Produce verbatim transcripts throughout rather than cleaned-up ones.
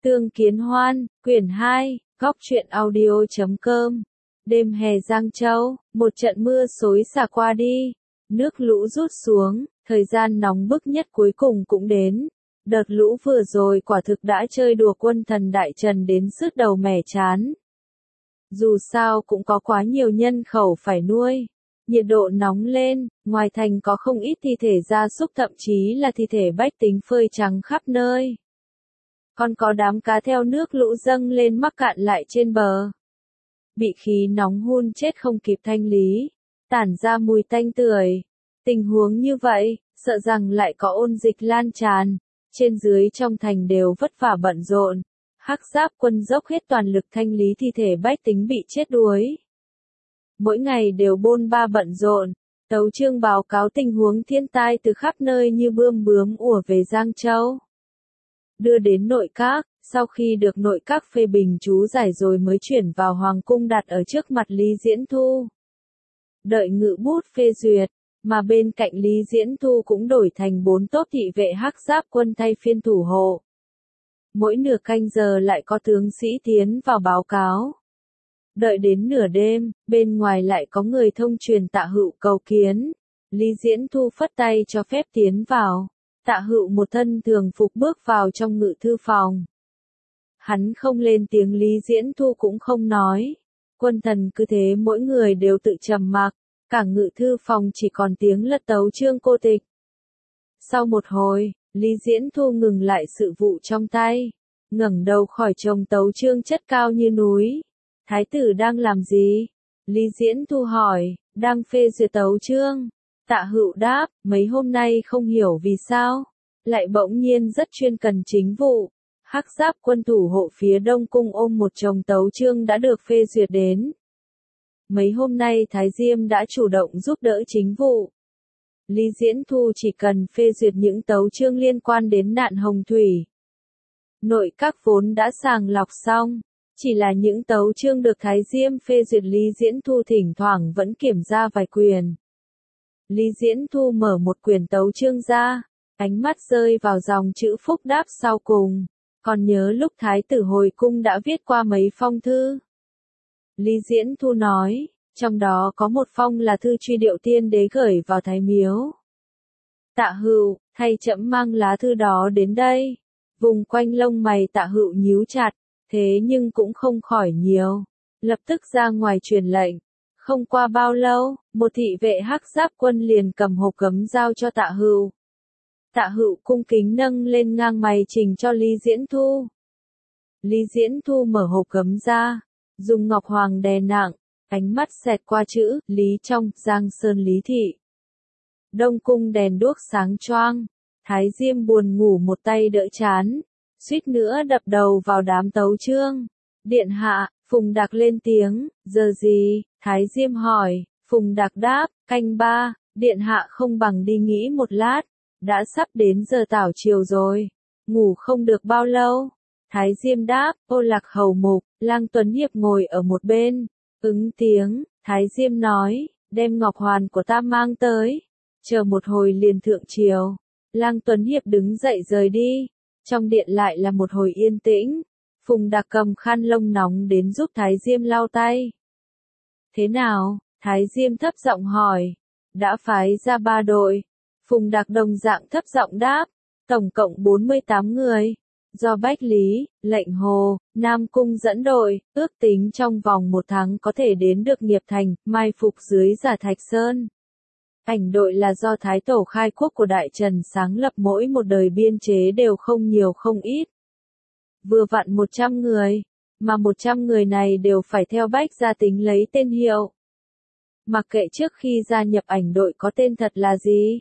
Tương Kiến Hoan, quyển hai, góc truyện audio chấm com. Đêm hè Giang Châu, một trận mưa xối xả qua đi, nước lũ rút xuống, thời gian nóng bức nhất cuối cùng cũng đến. Đợt lũ vừa rồi quả thực đã chơi đùa quân thần Đại Trần đến sứt đầu mẻ chán. Dù sao cũng có quá nhiều nhân khẩu phải nuôi. Nhiệt độ nóng lên, ngoài thành có không ít thi thể gia súc, thậm chí là thi thể bách tính phơi trắng khắp nơi. Còn có đám cá theo nước lũ dâng lên mắc cạn lại trên bờ. Bị khí nóng hun chết không kịp thanh lý, tản ra mùi tanh tưởi. Tình huống như vậy, sợ rằng lại có ôn dịch lan tràn, trên dưới trong thành đều vất vả bận rộn. Hắc Giáp quân dốc hết toàn lực thanh lý thi thể bách tính bị chết đuối. Mỗi ngày đều bôn ba bận rộn, tấu chương báo cáo tình huống thiên tai từ khắp nơi như bươm bướm ùa về Giang Châu. Đưa đến nội các, sau khi được nội các phê bình chú giải rồi mới chuyển vào hoàng cung đặt ở trước mặt Lý Diễn Thu. Đợi ngự bút phê duyệt, mà bên cạnh Lý Diễn Thu cũng đổi thành bốn tốp thị vệ Hắc Giáp quân thay phiên thủ hộ. Mỗi nửa canh giờ lại có tướng sĩ tiến vào báo cáo. Đợi đến nửa đêm, bên ngoài lại có người thông truyền Tạ Hựu cầu kiến. Lý Diễn Thu phất tay cho phép tiến vào. Tạ Hựu một thân thường phục bước vào trong ngự thư phòng. Hắn không lên tiếng, Lý Diễn Thu cũng không nói. Quân thần cứ thế mỗi người đều tự trầm mặc, cả ngự thư phòng chỉ còn tiếng lật tấu chương cô tịch. Sau một hồi, Lý Diễn Thu ngừng lại sự vụ trong tay, ngẩng đầu khỏi chồng tấu chương chất cao như núi. Thái tử đang làm gì? Lý Diễn Thu hỏi. Đang phê duyệt tấu chương. Tạ Hựu đáp, mấy hôm nay không hiểu vì sao, lại bỗng nhiên rất chuyên cần chính vụ. Hắc Giáp quân thủ hộ phía Đông Cung ôm một chồng tấu chương đã được phê duyệt đến. Mấy hôm nay Thái Diêm đã chủ động giúp đỡ chính vụ. Lý Diễn Thu chỉ cần phê duyệt những tấu chương liên quan đến nạn hồng thủy. Nội các vốn đã sàng lọc xong, chỉ là những tấu chương được Thái Diêm phê duyệt Lý Diễn Thu thỉnh thoảng vẫn kiểm ra vài quyền. Lý Diễn Thu mở một quyển tấu chương ra, ánh mắt rơi vào dòng chữ phúc đáp sau cùng. Còn nhớ lúc Thái tử hồi cung đã viết qua mấy phong thư? Lý Diễn Thu nói, trong đó có một phong là thư truy điệu tiên đế gửi vào Thái Miếu. Tạ Hựu, thay trẫm mang lá thư đó đến đây. Vùng quanh lông mày Tạ Hựu nhíu chặt, thế nhưng cũng không khỏi nhiều. Lập tức ra ngoài truyền lệnh. Không qua bao lâu, một thị vệ Hắc Giáp quân liền cầm hộp gấm giao cho Tạ Hựu. Tạ Hựu cung kính nâng lên ngang mày trình cho Lý Diễn Thu. Lý Diễn Thu mở hộp gấm ra, dùng ngọc hoàng đè nặng, ánh mắt xẹt qua chữ Lý trong Giang Sơn Lý thị. Đông cung đèn đuốc sáng choang, Thái Diêm buồn ngủ một tay đỡ chán, suýt nữa đập đầu vào đám tấu chương. Điện hạ, Phùng Đạc lên tiếng, giờ gì? Thái Diêm hỏi. Phùng Đạc đáp, canh ba. Điện hạ không bằng đi nghỉ một lát, đã sắp đến giờ tảo chiều rồi, ngủ không được bao lâu. Thái Diêm đáp, Ô Lạc hầu mục. Lang Tuấn Hiệp ngồi ở một bên, ứng tiếng. Thái Diêm nói, đem ngọc hoàn của ta mang tới, chờ một hồi liền thượng triều. Lang Tuấn Hiệp đứng dậy rời đi, trong điện lại là một hồi yên tĩnh. Phùng Đạc cầm khăn lông nóng đến giúp Thái Diêm lau tay. Thế nào? Thái Diêm thấp giọng hỏi. Đã phái ra ba đội. Phùng Đạc đồng dạng thấp giọng đáp. Tổng cộng bốn mươi tám người. Do Bách Lý, Lệnh Hồ, Nam Cung dẫn đội, ước tính trong vòng một tháng có thể đến được Nghiệp Thành, mai phục dưới Giả Thạch Sơn. Ảnh đội là do Thái Tổ khai quốc của Đại Trần sáng lập, mỗi một đời biên chế đều không nhiều không ít. Vừa vặn một trăm người, mà một trăm người này đều phải theo Bách gia tính lấy tên hiệu. Mặc kệ trước khi gia nhập ảnh đội có tên thật là gì.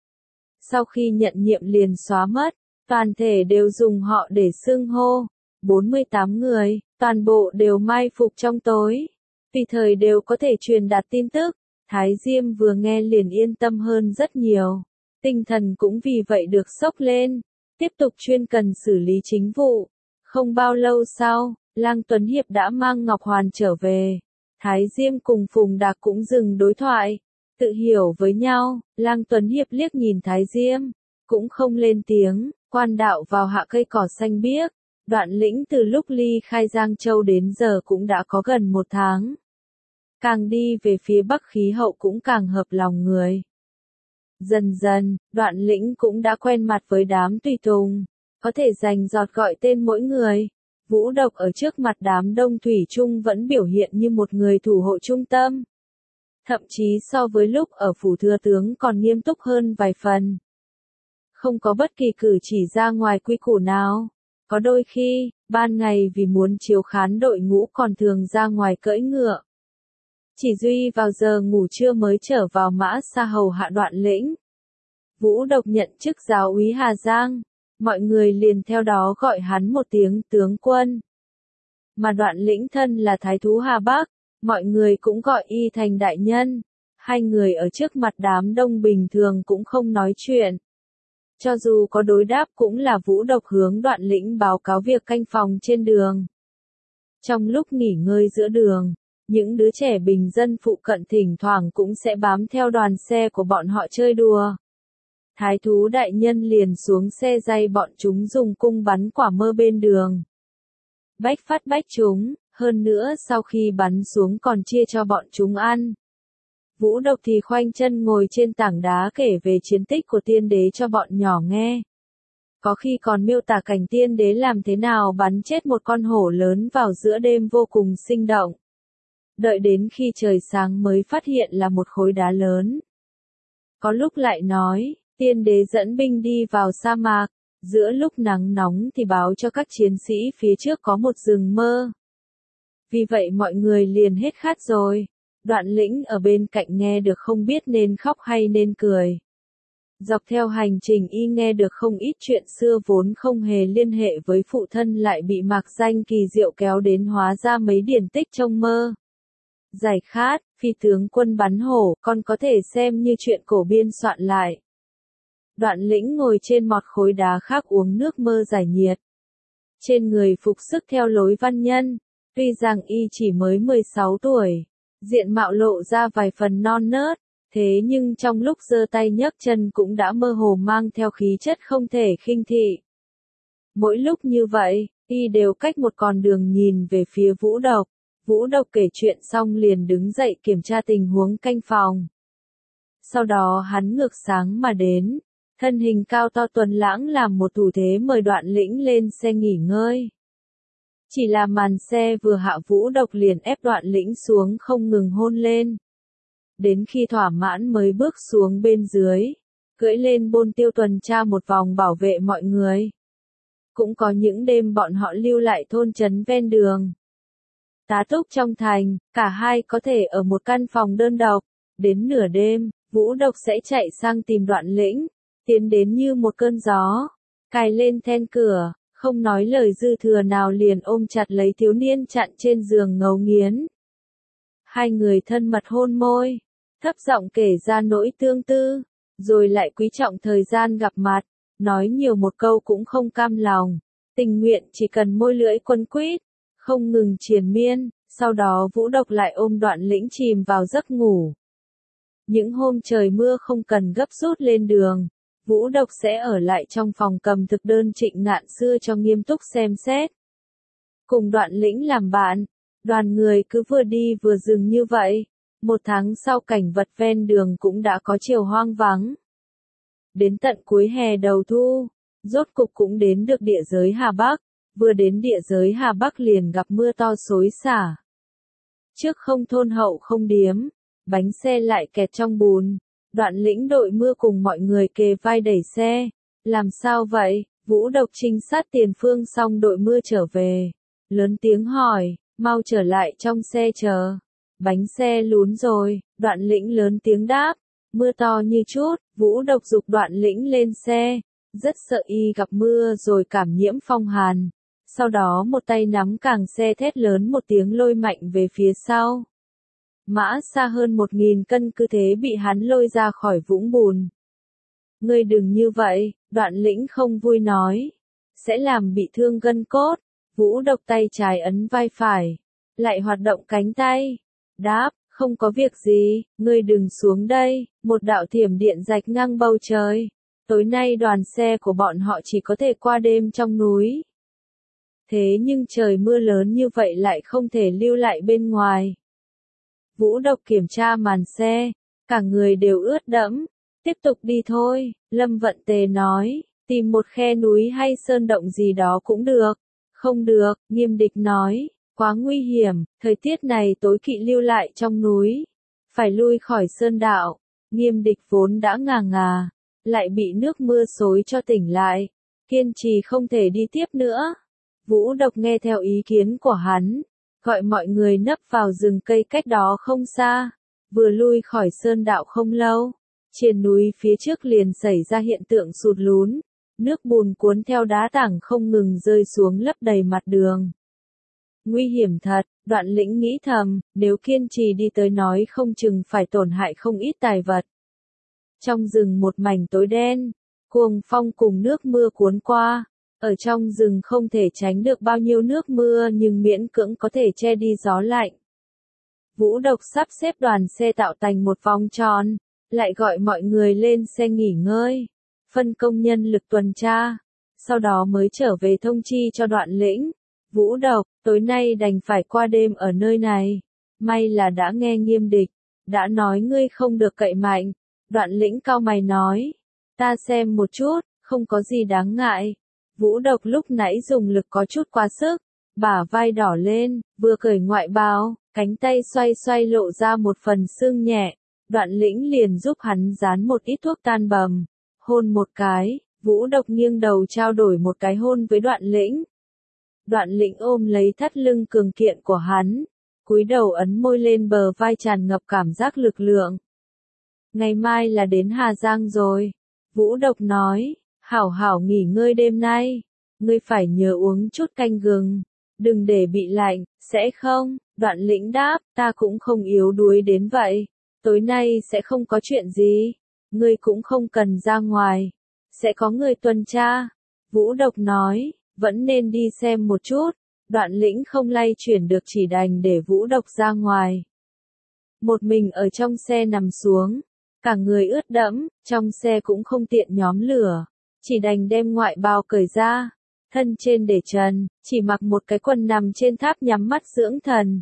Sau khi nhận nhiệm liền xóa mất, toàn thể đều dùng họ để xưng hô. bốn mươi tám người, toàn bộ đều mai phục trong tối. Vì thời đều có thể truyền đạt tin tức. Thái Diêm vừa nghe liền yên tâm hơn rất nhiều. Tinh thần cũng vì vậy được sốc lên. Tiếp tục chuyên cần xử lý chính vụ. Không bao lâu sau, Lang Tuấn Hiệp đã mang Ngọc Hoàn trở về. Thái Diêm cùng Phùng Đạc cũng dừng đối thoại. Tự hiểu với nhau, Lang Tuấn Hiệp liếc nhìn Thái Diêm. Cũng không lên tiếng, quan đạo vào hạ cây cỏ xanh biếc. Đoạn Lĩnh từ lúc ly khai Giang Châu đến giờ cũng đã có gần một tháng. Càng đi về phía bắc khí hậu cũng càng hợp lòng người. Dần dần, Đoạn Lĩnh cũng đã quen mặt với đám tùy tùng, có thể rành rọt gọi tên mỗi người. Vũ Độc ở trước mặt đám đông thủy chung vẫn biểu hiện như một người thủ hộ trung tâm. Thậm chí so với lúc ở phủ thừa tướng còn nghiêm túc hơn vài phần. Không có bất kỳ cử chỉ ra ngoài quy củ nào. Có đôi khi, ban ngày vì muốn chiếu khán đội ngũ còn thường ra ngoài cưỡi ngựa. Chỉ duy vào giờ ngủ trưa mới trở vào Mã Sa hầu hạ Đoạn Lĩnh. Vũ Độc nhận chức giáo úy Hà Giang, mọi người liền theo đó gọi hắn một tiếng tướng quân. Mà Đoạn Lĩnh thân là thái thú Hà Bắc, mọi người cũng gọi y thành đại nhân. Hai người ở trước mặt đám đông bình thường cũng không nói chuyện. Cho dù có đối đáp cũng là Vũ Độc hướng Đoạn Lĩnh báo cáo việc canh phòng trên đường. Trong lúc nghỉ ngơi giữa đường, những đứa trẻ bình dân phụ cận thỉnh thoảng cũng sẽ bám theo đoàn xe của bọn họ chơi đùa. Thái thú đại nhân liền xuống xe dây bọn chúng dùng cung bắn quả mơ bên đường. Bách phát bách chúng, hơn nữa sau khi bắn xuống còn chia cho bọn chúng ăn. Vũ Độc thì khoanh chân ngồi trên tảng đá kể về chiến tích của tiên đế cho bọn nhỏ nghe. Có khi còn miêu tả cảnh tiên đế làm thế nào bắn chết một con hổ lớn vào giữa đêm vô cùng sinh động. Đợi đến khi trời sáng mới phát hiện là một khối đá lớn. Có lúc lại nói, tiên đế dẫn binh đi vào sa mạc, giữa lúc nắng nóng thì báo cho các chiến sĩ phía trước có một rừng mơ. Vì vậy mọi người liền hết khát rồi. Đoạn Lĩnh ở bên cạnh nghe được không biết nên khóc hay nên cười. Dọc theo hành trình y nghe được không ít chuyện xưa vốn không hề liên hệ với phụ thân lại bị mạc danh kỳ diệu kéo đến hóa ra mấy điển tích trong mơ. Giải khát, phi tướng quân bắn hổ, con có thể xem như chuyện cổ biên soạn lại. Đoạn Lĩnh ngồi trên một khối đá khác uống nước mơ giải nhiệt. Trên người phục sức theo lối văn nhân, tuy rằng y chỉ mới mười sáu tuổi, diện mạo lộ ra vài phần non nớt, thế nhưng trong lúc giơ tay nhấc chân cũng đã mơ hồ mang theo khí chất không thể khinh thị. Mỗi lúc như vậy, y đều cách một con đường nhìn về phía Vũ Độc. Vũ Độc kể chuyện xong liền đứng dậy kiểm tra tình huống canh phòng. Sau đó hắn ngược sáng mà đến, thân hình cao to tuấn lãng làm một thủ thế mời Đoạn Lĩnh lên xe nghỉ ngơi. Chỉ là màn xe vừa hạ Vũ Độc liền ép Đoạn Lĩnh xuống không ngừng hôn lên. Đến khi thỏa mãn mới bước xuống bên dưới, cưỡi lên bôn tiêu tuần tra một vòng bảo vệ mọi người. Cũng có những đêm bọn họ lưu lại thôn trấn ven đường. Tá túc trong thành, cả hai có thể ở một căn phòng đơn độc. Đến nửa đêm, Vũ Độc sẽ chạy sang tìm Đoạn Lĩnh, tiến đến như một cơn gió, cài lên then cửa, không nói lời dư thừa nào liền ôm chặt lấy thiếu niên chặn trên giường ngấu nghiến. Hai người thân mật hôn môi, thấp giọng kể ra nỗi tương tư, rồi lại quý trọng thời gian gặp mặt, nói nhiều một câu cũng không cam lòng, tình nguyện chỉ cần môi lưỡi quấn quýt, không ngừng triền miên, sau đó Vũ Độc lại ôm Đoạn Lĩnh chìm vào giấc ngủ. Những hôm trời mưa không cần gấp rút lên đường, Vũ Độc sẽ ở lại trong phòng cầm thực đơn Trịnh Ngạn xưa cho nghiêm túc xem xét. Cùng Đoạn Lĩnh làm bạn, đoàn người cứ vừa đi vừa dừng như vậy. Một tháng sau cảnh vật ven đường cũng đã có chiều hoang vắng. Đến tận cuối hè đầu thu, rốt cục cũng đến được địa giới Hà Bắc, vừa đến địa giới Hà Bắc liền gặp mưa to xối xả. Trước không thôn hậu không điếm, bánh xe lại kẹt trong bùn, Đoạn Lĩnh đội mưa cùng mọi người kề vai đẩy xe. Làm sao vậy? Vũ Độc trinh sát tiền phương xong đội mưa trở về. Lớn tiếng hỏi, mau trở lại trong xe chờ. Bánh xe lún rồi, Đoạn Lĩnh lớn tiếng đáp. Mưa to như chút, Vũ Độc giục Đoạn Lĩnh lên xe. Rất sợ y gặp mưa rồi cảm nhiễm phong hàn. Sau đó một tay nắm càng xe thét lớn một tiếng lôi mạnh về phía sau. Mã Sa hơn một nghìn cân cứ thế bị hắn lôi ra khỏi vũng bùn. Ngươi đừng như vậy, Đoạn Lĩnh không vui nói. Sẽ làm bị thương gân cốt. Vũ Độc tay trái ấn vai phải. Lại hoạt động cánh tay. Đáp, không có việc gì, ngươi đừng xuống đây. Một đạo thiểm điện rạch ngang bầu trời. Tối nay đoàn xe của bọn họ chỉ có thể qua đêm trong núi. Thế nhưng trời mưa lớn như vậy lại không thể lưu lại bên ngoài. Vũ Độc kiểm tra màn xe, cả người đều ướt đẫm. Tiếp tục đi thôi, Lâm Vận Tề nói, tìm một khe núi hay sơn động gì đó cũng được. Không được, Nghiêm Địch nói, quá nguy hiểm, thời tiết này tối kỵ lưu lại trong núi. Phải lui khỏi sơn đạo. Nghiêm Địch vốn đã ngà ngà, lại bị nước mưa xối cho tỉnh lại. Kiên trì không thể đi tiếp nữa. Vũ Độc nghe theo ý kiến của hắn, gọi mọi người nấp vào rừng cây cách đó không xa. Vừa lui khỏi sơn đạo không lâu, trên núi phía trước liền xảy ra hiện tượng sụt lún. Nước bùn cuốn theo đá tảng không ngừng rơi xuống lấp đầy mặt đường. Nguy hiểm thật, Đoạn Lĩnh nghĩ thầm, nếu kiên trì đi tới nói không chừng phải tổn hại không ít tài vật. Trong rừng một mảnh tối đen, cuồng phong cùng nước mưa cuốn qua. Ở trong rừng không thể tránh được bao nhiêu nước mưa nhưng miễn cưỡng có thể che đi gió lạnh. Vũ Độc sắp xếp đoàn xe tạo thành một vòng tròn, lại gọi mọi người lên xe nghỉ ngơi, phân công nhân lực tuần tra, sau đó mới trở về thông chi cho Đoạn Lĩnh. Vũ Độc, tối nay đành phải qua đêm ở nơi này. May là đã nghe Nghiêm Địch, đã nói ngươi không được cậy mạnh. Đoạn Lĩnh cau mày nói, ta xem một chút, không có gì đáng ngại. Vũ Độc lúc nãy dùng lực có chút quá sức, bả vai đỏ lên, vừa cởi ngoại bào, cánh tay xoay xoay lộ ra một phần xương nhẹ. Đoạn Lĩnh liền giúp hắn dán một ít thuốc tan bầm, hôn một cái. Vũ Độc nghiêng đầu trao đổi một cái hôn với Đoạn Lĩnh. Đoạn Lĩnh ôm lấy thắt lưng cường kiện của hắn, cúi đầu ấn môi lên bờ vai tràn ngập cảm giác lực lượng. Ngày mai là đến Hà Giang rồi. Vũ Độc nói, hảo hảo nghỉ ngơi đêm nay. Ngươi phải nhớ uống chút canh gừng, đừng để bị lạnh, sẽ không? Đoạn Lĩnh đáp, ta cũng không yếu đuối đến vậy. Tối nay sẽ không có chuyện gì. Ngươi cũng không cần ra ngoài. Sẽ có người tuần tra. Vũ Độc nói, vẫn nên đi xem một chút. Đoạn Lĩnh không lay chuyển được chỉ đành để Vũ Độc ra ngoài. Một mình ở trong xe nằm xuống, cả người ướt đẫm, trong xe cũng không tiện nhóm lửa, chỉ đành đem ngoại bào cởi ra, thân trên để trần, chỉ mặc một cái quần nằm trên tháp nhắm mắt dưỡng thần.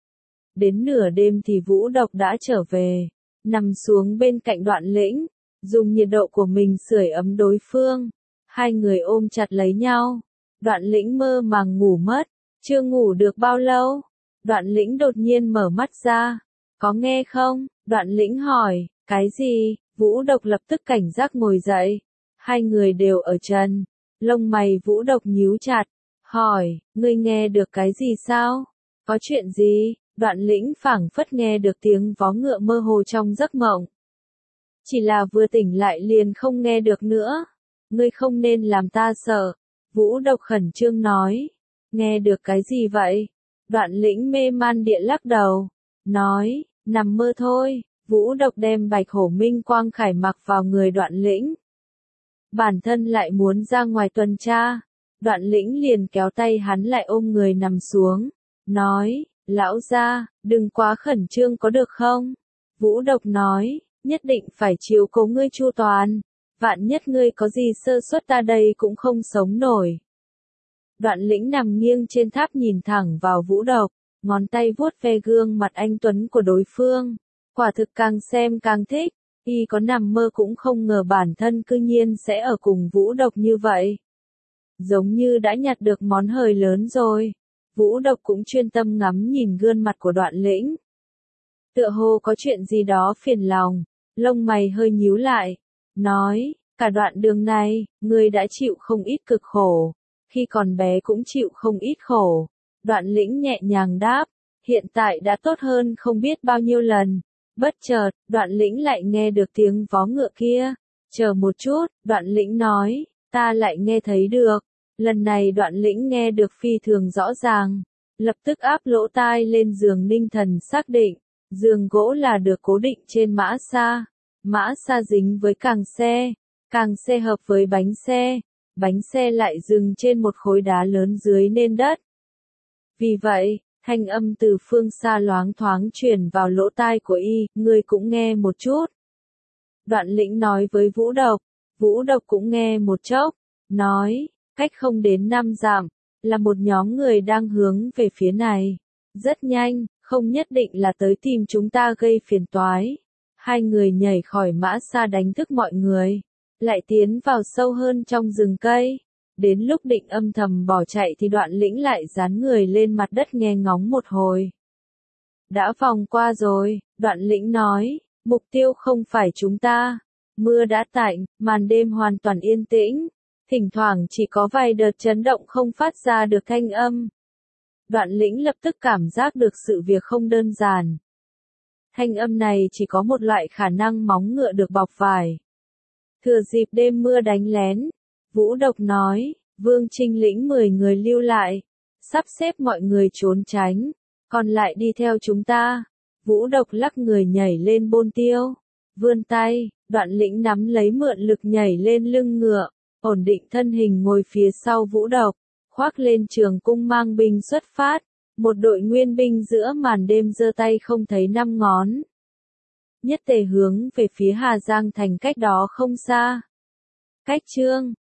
Đến nửa đêm thì Vũ Độc đã trở về, nằm xuống bên cạnh Đoạn Lĩnh, dùng nhiệt độ của mình sưởi ấm đối phương. Hai người ôm chặt lấy nhau. Đoạn Lĩnh mơ màng ngủ mất, chưa ngủ được bao lâu. Đoạn Lĩnh đột nhiên mở mắt ra. Có nghe không? Đoạn Lĩnh hỏi, cái gì? Vũ Độc lập tức cảnh giác ngồi dậy. Hai người đều ở trần. Lông mày Vũ Độc nhíu chặt. Hỏi, ngươi nghe được cái gì sao? Có chuyện gì? Đoạn Lĩnh phảng phất nghe được tiếng vó ngựa mơ hồ trong giấc mộng. Chỉ là vừa tỉnh lại liền không nghe được nữa. Ngươi không nên làm ta sợ. Vũ Độc khẩn trương nói. Nghe được cái gì vậy? Đoạn Lĩnh mê man địa lắc đầu. Nói, nằm mơ thôi. Vũ Độc đem Bạch Hổ Minh Quang Khải mặc vào người Đoạn Lĩnh. Bản thân lại muốn ra ngoài tuần tra. Đoạn Lĩnh liền kéo tay hắn lại ôm người nằm xuống. Nói, lão gia, đừng quá khẩn trương có được không? Vũ Độc nói, nhất định phải chiếu cố ngươi chu toàn. Vạn nhất ngươi có gì sơ suất ta đây cũng không sống nổi. Đoạn Lĩnh nằm nghiêng trên tháp nhìn thẳng vào Vũ Độc, ngón tay vuốt ve gương mặt anh tuấn của đối phương. Quả thực càng xem càng thích, y có nằm mơ cũng không ngờ bản thân cư nhiên sẽ ở cùng Vũ Độc như vậy. Giống như đã nhặt được món hời lớn rồi. Vũ Độc cũng chuyên tâm ngắm nhìn gương mặt của Đoạn Lĩnh. Tựa hồ có chuyện gì đó phiền lòng, lông mày hơi nhíu lại. Nói, cả đoạn đường này, ngươi đã chịu không ít cực khổ. Khi còn bé cũng chịu không ít khổ. Đoạn Lĩnh nhẹ nhàng đáp, hiện tại đã tốt hơn không biết bao nhiêu lần. Bất chợt, Đoạn Lĩnh lại nghe được tiếng vó ngựa kia. Chờ một chút, Đoạn Lĩnh nói, ta lại nghe thấy được. Lần này Đoạn Lĩnh nghe được phi thường rõ ràng. Lập tức áp lỗ tai lên giường ninh thần xác định. Giường gỗ là được cố định trên mã xa. Mã xa dính với càng xe. Càng xe hợp với bánh xe. Bánh xe lại dừng trên một khối đá lớn dưới nền đất. Vì vậy, thanh âm từ phương xa loáng thoáng truyền vào lỗ tai của y, ngươi cũng nghe một chút. Đoạn Lĩnh nói với Vũ Độc, Vũ Độc cũng nghe một chốc, nói, cách không đến năm dặm, là một nhóm người đang hướng về phía này. Rất nhanh, không nhất định là tới tìm chúng ta gây phiền toái. Hai người nhảy khỏi mã xa đánh thức mọi người, lại tiến vào sâu hơn trong rừng cây. Đến lúc định âm thầm bỏ chạy thì Đoạn Lĩnh lại dán người lên mặt đất nghe ngóng một hồi. Đã vòng qua rồi, Đoạn Lĩnh nói, mục tiêu không phải chúng ta. Mưa đã tạnh, màn đêm hoàn toàn yên tĩnh, thỉnh thoảng chỉ có vài đợt chấn động không phát ra được thanh âm. Đoạn Lĩnh lập tức cảm giác được sự việc không đơn giản. Thanh âm này chỉ có một loại khả năng móng ngựa được bọc vải. Thừa dịp đêm mưa đánh lén, Vũ Độc nói, Vương Trinh lĩnh mười người lưu lại, sắp xếp mọi người trốn tránh, còn lại đi theo chúng ta. Vũ Độc lắc người nhảy lên bôn tiêu, vươn tay, Đoạn Lĩnh nắm lấy mượn lực nhảy lên lưng ngựa, ổn định thân hình ngồi phía sau Vũ Độc, khoác lên trường cung mang binh xuất phát. Một đội nguyên binh giữa màn đêm giơ tay không thấy năm ngón. Nhất tề hướng về phía Hà Giang thành cách đó không xa. Cách chương